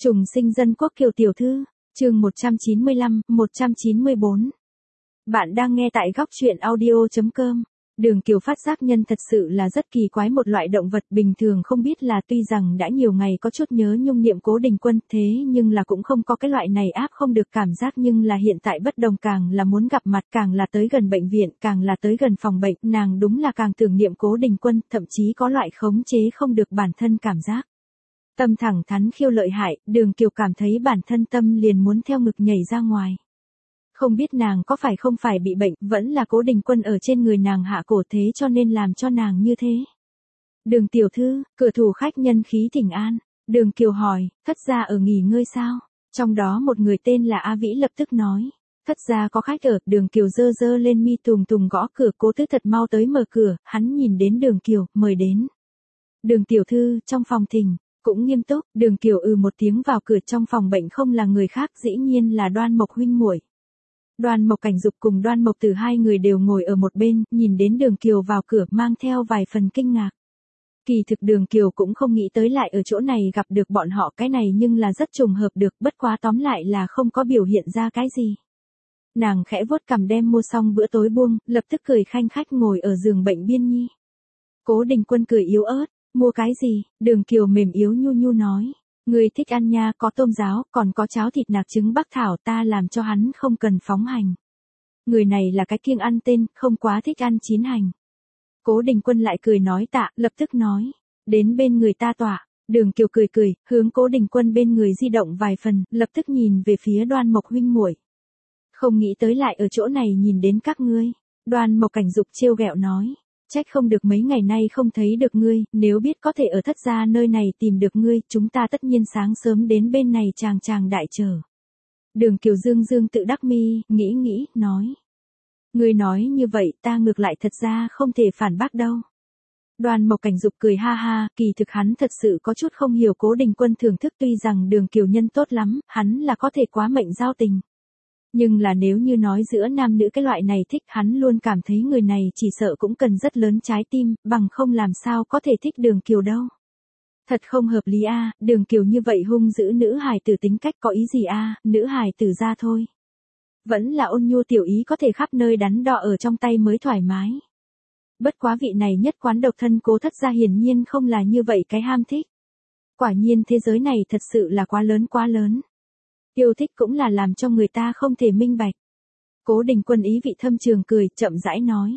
Trùng sinh dân quốc Kiều tiểu thư, chương 195, 194. Bạn đang nghe tại góc truyện audio.com. Đường Kiều phát giác nhân thật sự là rất kỳ quái, một loại động vật bình thường không biết là tuy rằng đã nhiều ngày có chút nhớ nhung niệm Cố Đình Quân, thế nhưng là cũng không có cái loại này áp không được cảm giác, nhưng là hiện tại bất đồng, càng là muốn gặp mặt, càng là tới gần bệnh viện, càng là tới gần phòng bệnh, nàng đúng là càng tưởng niệm Cố Đình Quân, thậm chí có loại khống chế không được bản thân cảm giác. Tâm thẳng thắn khiêu lợi hại, Đường Kiều cảm thấy bản thân tâm liền muốn theo ngực nhảy ra ngoài. Không biết nàng có phải không phải bị bệnh, vẫn là Cố Đình Quân ở trên người nàng hạ cổ thế cho nên làm cho nàng như thế. Đường tiểu thư, cửa thủ khách nhân khí thỉnh an. Đường Kiều hỏi, thất gia ở nghỉ ngơi sao? Trong đó một người tên là A Vĩ lập tức nói, thất gia có khách ở. Đường Kiều giơ giơ lên mi tùng tùng gõ cửa. Cố Tứ thật mau tới mở cửa, hắn nhìn đến Đường Kiều, mời đến. Đường tiểu thư, trong phòng thỉnh. Cũng nghiêm túc, Đường Kiều một tiếng vào cửa. Trong phòng bệnh không là người khác, dĩ nhiên là Đoan Mộc huynh muội. Đoan Mộc Cảnh Dục cùng Đoan Mộc Tử hai người đều ngồi ở một bên, nhìn đến Đường Kiều vào cửa mang theo vài phần kinh ngạc. Kỳ thực Đường Kiều cũng không nghĩ tới lại ở chỗ này gặp được bọn họ, cái này nhưng là rất trùng hợp được, bất quá tóm lại là không có biểu hiện ra cái gì. Nàng khẽ vuốt cằm đem mua xong bữa tối buông, lập tức cười khanh khách ngồi ở giường bệnh biên nhi. Cố Đình Quân cười yếu ớt, mua cái gì? Đường Kiều mềm yếu nhu nhu nói. Người thích ăn nha, có tôm giáo, còn có cháo thịt nạc trứng bắc thảo, ta làm cho hắn không cần phóng hành. Người này là cái kiêng ăn tên, không quá thích ăn chín hành. Cố Đình Quân lại cười nói tạ, lập tức nói. Đến bên người ta tọa. Đường Kiều cười cười, hướng Cố Đình Quân bên người di động vài phần, lập tức nhìn về phía Đoan Mộc huynh muội. Không nghĩ tới lại ở chỗ này nhìn đến các ngươi. Đoan Mộc Cảnh Dục trêu ghẹo nói. Trách không được mấy ngày nay không thấy được ngươi, nếu biết có thể ở thất gia nơi này tìm được ngươi, chúng ta tất nhiên sáng sớm đến bên này chàng đại chờ. Đường Kiều dương dương tự đắc mi, nghĩ, nói. Ngươi nói như vậy ta ngược lại thật ra không thể phản bác đâu. Đoan Mộc Cảnh Dục cười ha ha, kỳ thực hắn thật sự có chút không hiểu Cố Đình Quân thưởng thức, tuy rằng Đường Kiều nhân tốt lắm, hắn là có thể quá mệnh giao tình. Nhưng là nếu như nói giữa nam nữ cái loại này thích, hắn luôn cảm thấy người này chỉ sợ cũng cần rất lớn trái tim, bằng không làm sao có thể thích Đường Kiều đâu. Thật không hợp lý a, Đường Kiều như vậy hung dữ nữ hài tử tính cách có ý gì a, nữ hài tử ra thôi. Vẫn là ôn nhu tiểu ý có thể khắp nơi đắn đo ở trong tay mới thoải mái. Bất quá vị này nhất quán độc thân Cố thất gia hiển nhiên không là như vậy cái ham thích. Quả nhiên thế giới này thật sự là quá lớn. Yêu thích cũng là làm cho người ta không thể minh bạch. Cố Đình Quân ý vị thâm trường cười, chậm rãi nói.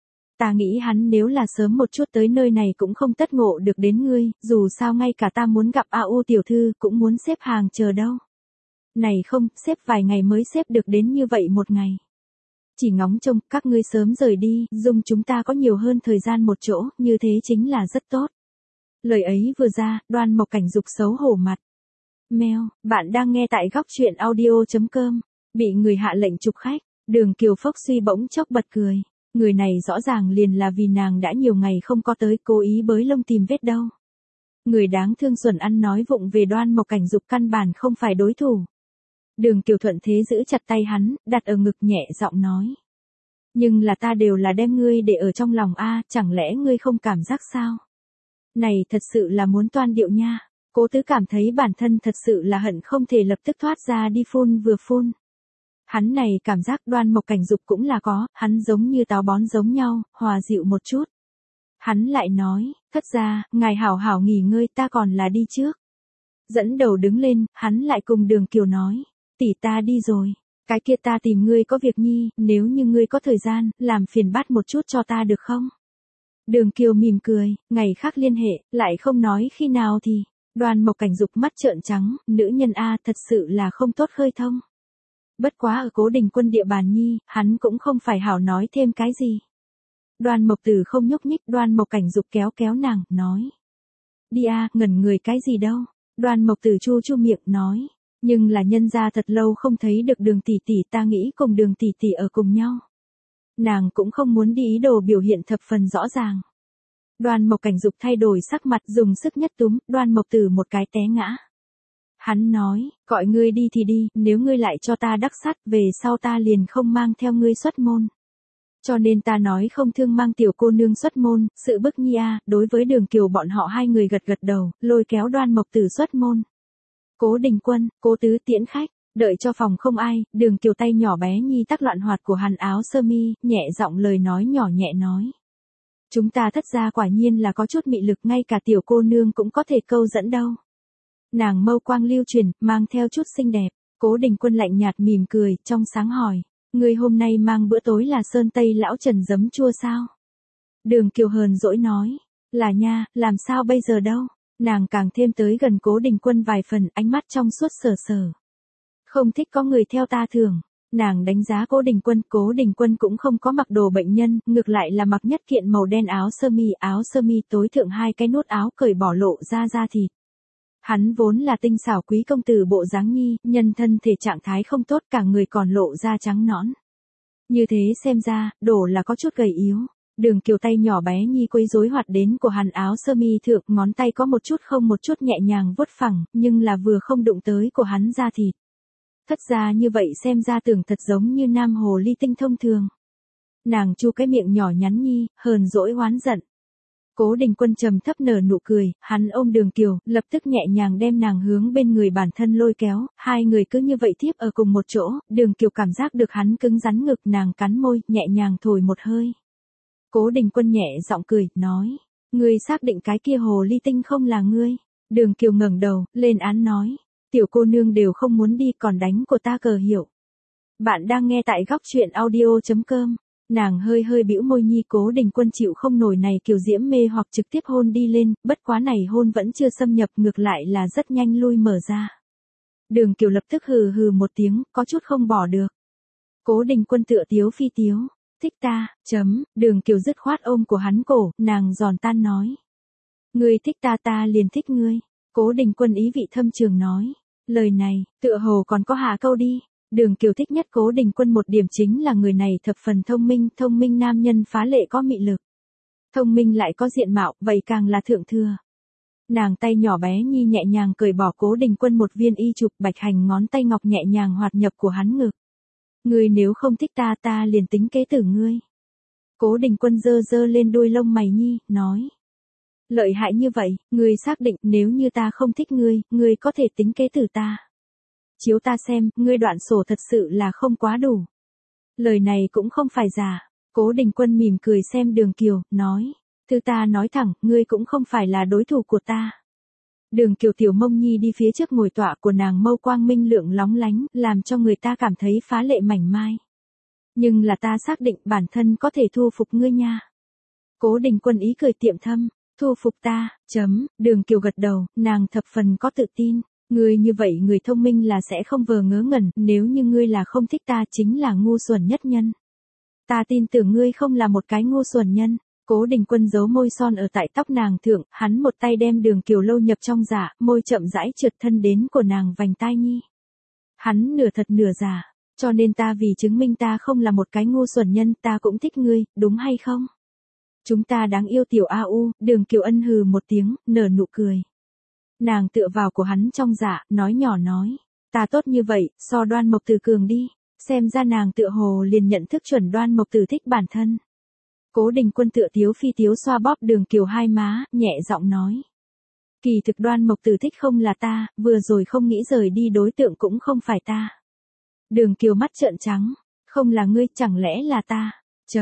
Ta nghĩ hắn nếu là sớm một chút tới nơi này cũng không tất ngộ được đến ngươi, dù sao ngay cả ta muốn gặp A.U. tiểu thư cũng muốn xếp hàng chờ đâu. Này không, xếp vài ngày mới xếp được đến như vậy một ngày. Chỉ ngóng trông, các ngươi sớm rời đi, dung chúng ta có nhiều hơn thời gian một chỗ, như thế chính là rất tốt. Lời ấy vừa ra, Đoan Mộc Cảnh Dục xấu hổ mặt. Mèo, bạn đang nghe tại góc truyện audio.com. Bị người hạ lệnh trục khách, Đường Kiều phốc suy bỗng chốc bật cười. Người này rõ ràng liền là vì nàng đã nhiều ngày không có tới, cố ý bới lông tìm vết đâu. Người đáng thương xuẩn ăn nói vụng về Đoan Mộc Cảnh Dục căn bản không phải đối thủ. Đường Kiều thuận thế giữ chặt tay hắn, đặt ở ngực nhẹ giọng nói. Nhưng là ta đều là đem ngươi để ở trong lòng a, chẳng lẽ ngươi không cảm giác sao? Này thật sự là muốn toan điệu nha. Cố Tứ cảm thấy bản thân thật sự là hận không thể lập tức thoát ra đi phun vừa phun. Hắn này cảm giác Đoan Mộc Cảnh Dục cũng là có, hắn giống như táo bón giống nhau, hòa dịu một chút. Hắn lại nói, thất gia, ngài hảo hảo nghỉ ngơi, ta còn là đi trước. Dẫn đầu đứng lên, hắn lại cùng Đường Kiều nói, tỷ ta đi rồi, cái kia ta tìm ngươi có việc nhi, nếu như ngươi có thời gian, làm phiền bắt một chút cho ta được không? Đường Kiều mỉm cười, ngày khác liên hệ, lại không nói khi nào thì. Đoan Mộc Cảnh Dục mắt trợn trắng, nữ nhân a thật sự là không tốt khơi thông. Bất quá ở Cố Đình Quân địa bàn nhi, hắn cũng không phải hảo nói thêm cái gì. Đoan Mộc Tử không nhúc nhích, Đoan Mộc Cảnh Dục kéo nàng, nói. Đi a, ngẩn người cái gì đâu. Đoan Mộc Tử chu miệng nói. Nhưng là nhân gia thật lâu không thấy được Đường tỷ tỷ, ta nghĩ cùng Đường tỷ tỷ ở cùng nhau. Nàng cũng không muốn đi ý đồ biểu hiện thập phần rõ ràng. Đoan Mộc Cảnh Dục thay đổi sắc mặt, dùng sức nhất túm, Đoan Mộc Tử một cái té ngã. Hắn nói, gọi ngươi đi thì đi, nếu ngươi lại cho ta đắc sắt, về sau ta liền không mang theo ngươi xuất môn. Cho nên ta nói không thương mang tiểu cô nương xuất môn, sự bức nhi a. Đối với Đường Kiều bọn họ hai người gật đầu, lôi kéo Đoan Mộc Tử xuất môn. Cố Đình Quân, Cố Tứ tiễn khách. Đợi cho phòng không ai, Đường Kiều tay nhỏ bé nhi tắc loạn hoạt của hắn áo sơ mi, nhẹ giọng lời nói nhỏ nhẹ nói. Chúng ta thất gia quả nhiên là có chút mị lực, ngay cả tiểu cô nương cũng có thể câu dẫn đâu. Nàng mâu quang lưu truyền, mang theo chút xinh đẹp. Cố Đình Quân lạnh nhạt mỉm cười, trong sáng hỏi. Người hôm nay mang bữa tối là sơn tây lão Trần giấm chua sao? Đường Kiều hờn dỗi nói. Là nha, làm sao bây giờ đâu? Nàng càng thêm tới gần Cố Đình Quân vài phần, ánh mắt trong suốt sờ sờ. Không thích có người theo ta thường. Nàng đánh giá Cố Đình Quân cũng không có mặc đồ bệnh nhân, ngược lại là mặc nhất kiện màu đen áo sơ mi tối thượng hai cái nút áo cởi bỏ lộ ra da thịt. Hắn vốn là tinh xảo quý công tử bộ dáng nhi, nhân thân thể trạng thái không tốt, cả người còn lộ da trắng nõn. Như thế xem ra, đổ là có chút gầy yếu. Đường Kiều tay nhỏ bé nhi quấy rối hoạt đến của hắn áo sơ mi thượng, ngón tay có một chút nhẹ nhàng vuốt phẳng, nhưng là vừa không đụng tới của hắn da thịt. Thất ra như vậy xem ra tưởng thật giống như nam hồ ly tinh thông thường. Nàng chu cái miệng nhỏ nhắn nhi, hờn dỗi oán giận. Cố Đình Quân trầm thấp nở nụ cười, hắn ôm Đường Kiều, lập tức nhẹ nhàng đem nàng hướng bên người bản thân lôi kéo, hai người cứ như vậy tiếp ở cùng một chỗ, Đường Kiều cảm giác được hắn cứng rắn ngực, nàng cắn môi, nhẹ nhàng thổi một hơi. Cố Đình Quân nhẹ giọng cười, nói, ngươi xác định cái kia hồ ly tinh không là ngươi? Đường Kiều ngẩng đầu, lên án nói, tiểu cô nương đều không muốn đi còn đánh của ta cờ hiệu. Bạn đang nghe tại góc truyện audio.com. Nàng hơi hơi bĩu môi nhi, Cố Đình Quân chịu không nổi này kiều diễm mê hoặc trực tiếp hôn đi lên, bất quá này hôn vẫn chưa xâm nhập, ngược lại là rất nhanh lui mở ra. Đường Kiều lập tức hừ hừ một tiếng, có chút không bỏ được. Cố Đình Quân tựa tiếu phi tiếu, thích ta, Đường Kiều dứt khoát ôm của hắn cổ, nàng giòn tan nói. Ngươi thích ta, ta liền thích ngươi. Cố Đình Quân ý vị thâm trường nói. Lời này, tựa hồ còn có hạ câu đi. Đường Kiều thích nhất Cố Đình Quân một điểm chính là người này thập phần thông minh nam nhân phá lệ có mị lực. Thông minh lại có diện mạo, vậy càng là thượng thừa. Nàng tay nhỏ bé nhi nhẹ nhàng cởi bỏ Cố Đình Quân một viên y chụp, bạch hành ngón tay ngọc nhẹ nhàng hoạt nhập của hắn ngực. Ngươi nếu không thích ta, ta liền tính kế tử ngươi. Cố Đình Quân giơ lên đuôi lông mày nhi, nói. Lợi hại như vậy, ngươi xác định nếu như ta không thích ngươi, ngươi có thể tính kế tử ta. Chiếu ta xem, ngươi đoạn sổ thật sự là không quá đủ. Lời này cũng không phải giả. Cố Đình Quân mỉm cười xem Đường Kiều, nói. Thứ ta nói thẳng, ngươi cũng không phải là đối thủ của ta. Đường Kiều tiểu mông nhi đi phía trước ngồi tọa của nàng mâu quang minh lượng lóng lánh, làm cho người ta cảm thấy phá lệ mảnh mai. Nhưng là ta xác định bản thân có thể thu phục ngươi nha. Cố Đình Quân ý cười tiệm thâm, thu phục ta, Đường Kiều gật đầu, nàng thập phần có tự tin. Ngươi như vậy người thông minh là sẽ không vờ ngớ ngẩn, nếu như ngươi là không thích ta chính là ngu xuẩn nhất nhân. Ta tin tưởng ngươi không là một cái ngu xuẩn nhân. Cố Đình Quân giấu môi son ở tại tóc nàng thượng, hắn một tay đem Đường Kiều lâu nhập trong dạ, môi chậm rãi trượt thân đến của nàng vành tai nhi. Hắn nửa thật nửa giả, cho nên ta vì chứng minh ta không là một cái ngu xuẩn nhân, ta cũng thích ngươi, đúng hay không? Chúng ta đáng yêu tiểu A.U, Đường Kiều ân hừ một tiếng, nở nụ cười. Nàng tựa vào của hắn trong dạ, nói nhỏ nói, ta tốt như vậy, so Đoan Mộc Tử cường đi, xem ra nàng tựa hồ liền nhận thức chuẩn Đoan Mộc Tử thích bản thân. Cố Đình Quân tựa tiếu phi tiếu xoa bóp Đường Kiều hai má, nhẹ giọng nói. Kỳ thực Đoan Mộc Tử thích không là ta, vừa rồi không nghĩ rời đi đối tượng cũng không phải ta. Đường Kiều mắt trợn trắng, không là ngươi, chẳng lẽ là ta?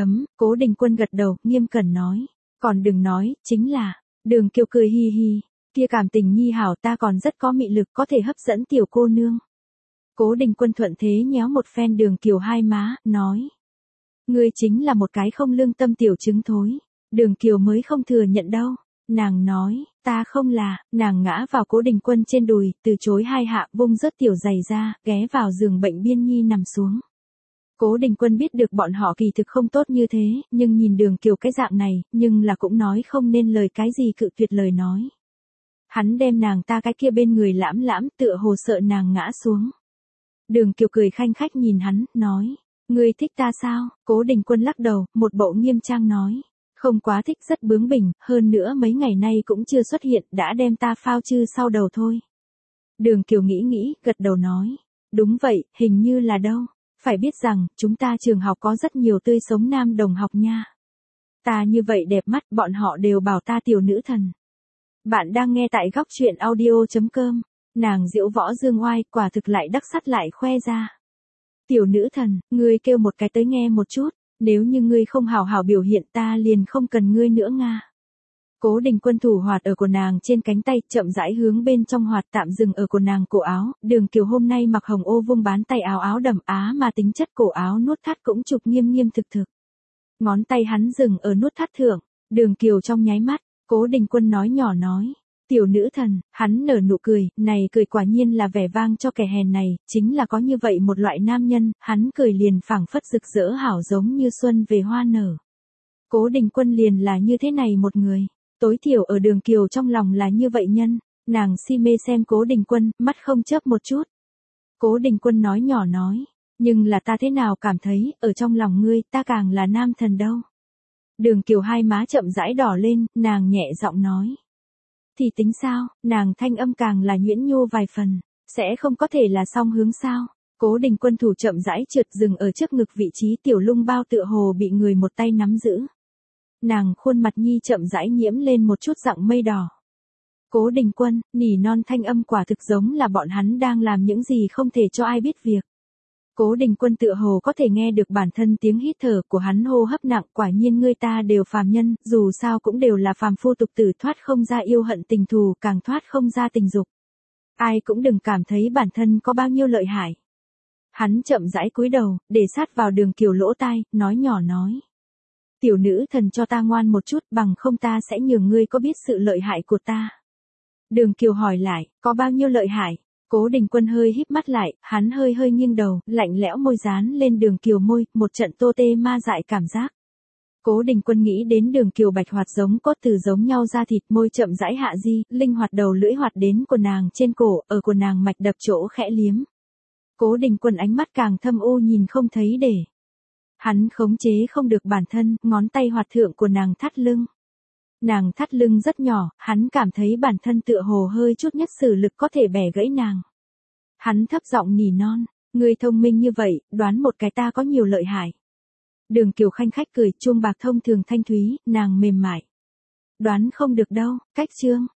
Cố Đình Quân gật đầu, nghiêm cẩn nói, còn đừng nói, chính là, Đường Kiều cười hi hi, kia cảm tình nhi hảo, ta còn rất có mị lực, có thể hấp dẫn tiểu cô nương. Cố Đình Quân thuận thế nhéo một phen Đường Kiều hai má, nói. Ngươi chính là một cái không lương tâm tiểu trứng thối. Đường Kiều mới không thừa nhận đâu. Nàng nói, ta không là, nàng ngã vào Cố Đình Quân trên đùi, từ chối hai hạ, vung rớt tiểu giày ra, ghé vào giường bệnh biên nhi nằm xuống. Cố Đình Quân biết được bọn họ kỳ thực không tốt như thế, nhưng nhìn Đường Kiều cái dạng này, nhưng là cũng nói không nên lời cái gì cự tuyệt lời nói. Hắn đem nàng ta cái kia bên người lãm tựa hồ sợ nàng ngã xuống. Đường Kiều cười khanh khách nhìn hắn, nói. Ngươi thích ta sao? Cố Đình Quân lắc đầu, một bộ nghiêm trang nói. Không quá thích, rất bướng bỉnh, hơn nữa mấy ngày nay cũng chưa xuất hiện, đã đem ta phao chư sau đầu thôi. Đường Kiều nghĩ, gật đầu nói. Đúng vậy, hình như là đâu. Phải biết rằng, chúng ta trường học có rất nhiều tươi sống nam đồng học nha. Ta như vậy đẹp mắt, bọn họ đều bảo ta tiểu nữ thần. Bạn đang nghe tại góc truyện audio.com. Nàng diễu võ dương oai, quả thực lại đắc sắt lại khoe ra. Tiểu nữ thần, ngươi kêu một cái tới nghe một chút, nếu như ngươi không hào hào biểu hiện ta liền không cần ngươi nữa Nga. Cố Đình Quân thủ hoạt ở của nàng trên cánh tay, chậm rãi hướng bên trong hoạt tạm dừng ở của nàng cổ áo, Đường Kiều hôm nay mặc hồng ô vuông bán tay áo áo đầm á mà tính chất cổ áo nuốt thắt cũng trục nghiêm nghiêm thực thực. Ngón tay hắn dừng ở nuốt thắt thượng, Đường Kiều trong nháy mắt, Cố Đình Quân nói nhỏ nói. Tiểu nữ thần, hắn nở nụ cười, này cười quả nhiên là vẻ vang cho kẻ hèn này, chính là có như vậy một loại nam nhân, hắn cười liền phảng phất rực rỡ hảo giống như xuân về hoa nở. Cố Đình Quân liền là như thế này một người, tối thiểu ở Đường Kiều trong lòng là như vậy nhân, nàng si mê xem Cố Đình Quân, mắt không chớp một chút. Cố Đình Quân nói nhỏ nói, nhưng là ta thế nào cảm thấy, ở trong lòng ngươi, ta càng là nam thần đâu. Đường Kiều hai má chậm rãi đỏ lên, nàng nhẹ giọng nói. Thì tính sao, nàng thanh âm càng là nhuyễn nhô vài phần, sẽ không có thể là song hướng sao. Cố Đình Quân thủ chậm rãi trượt dừng ở trước ngực vị trí tiểu lung bao tựa hồ bị người một tay nắm giữ. Nàng khuôn mặt nhi chậm rãi nhiễm lên một chút dạng mây đỏ. Cố Đình Quân, nỉ non thanh âm quả thực giống là bọn hắn đang làm những gì không thể cho ai biết việc. Cố Đình Quân tựa hồ có thể nghe được bản thân tiếng hít thở của hắn hô hấp nặng, quả nhiên ngươi ta đều phàm nhân, dù sao cũng đều là phàm phu tục tử, thoát không ra yêu hận tình thù, càng thoát không ra tình dục. Ai cũng đừng cảm thấy bản thân có bao nhiêu lợi hại. Hắn chậm rãi cúi đầu, để sát vào Đường Kiều lỗ tai, nói nhỏ nói. Tiểu nữ thần cho ta ngoan một chút, bằng không ta sẽ nhường ngươi có biết sự lợi hại của ta. Đường Kiều hỏi lại, có bao nhiêu lợi hại? Cố Đình Quân hơi híp mắt lại, hắn hơi hơi nghiêng đầu, lạnh lẽo môi dán lên Đường Kiều môi, một trận tô tê ma dại cảm giác. Cố Đình Quân nghĩ đến Đường Kiều bạch hoạt giống cốt từ giống nhau ra thịt, môi chậm rãi hạ di, linh hoạt đầu lưỡi hoạt đến của nàng trên cổ, ở của nàng mạch đập chỗ khẽ liếm. Cố Đình Quân ánh mắt càng thâm u nhìn không thấy để. Hắn khống chế không được bản thân, ngón tay hoạt thượng của nàng thắt lưng. Nàng thắt lưng rất nhỏ, hắn cảm thấy bản thân tựa hồ hơi chút nhất sử lực có thể bẻ gãy nàng. Hắn thấp giọng nỉ non, ngươi thông minh như vậy, đoán một cái ta có nhiều lợi hại. Đường Kiều khanh khách cười, chuông bạc thông thường thanh thúy, nàng mềm mại. Đoán không được đâu, cách chương.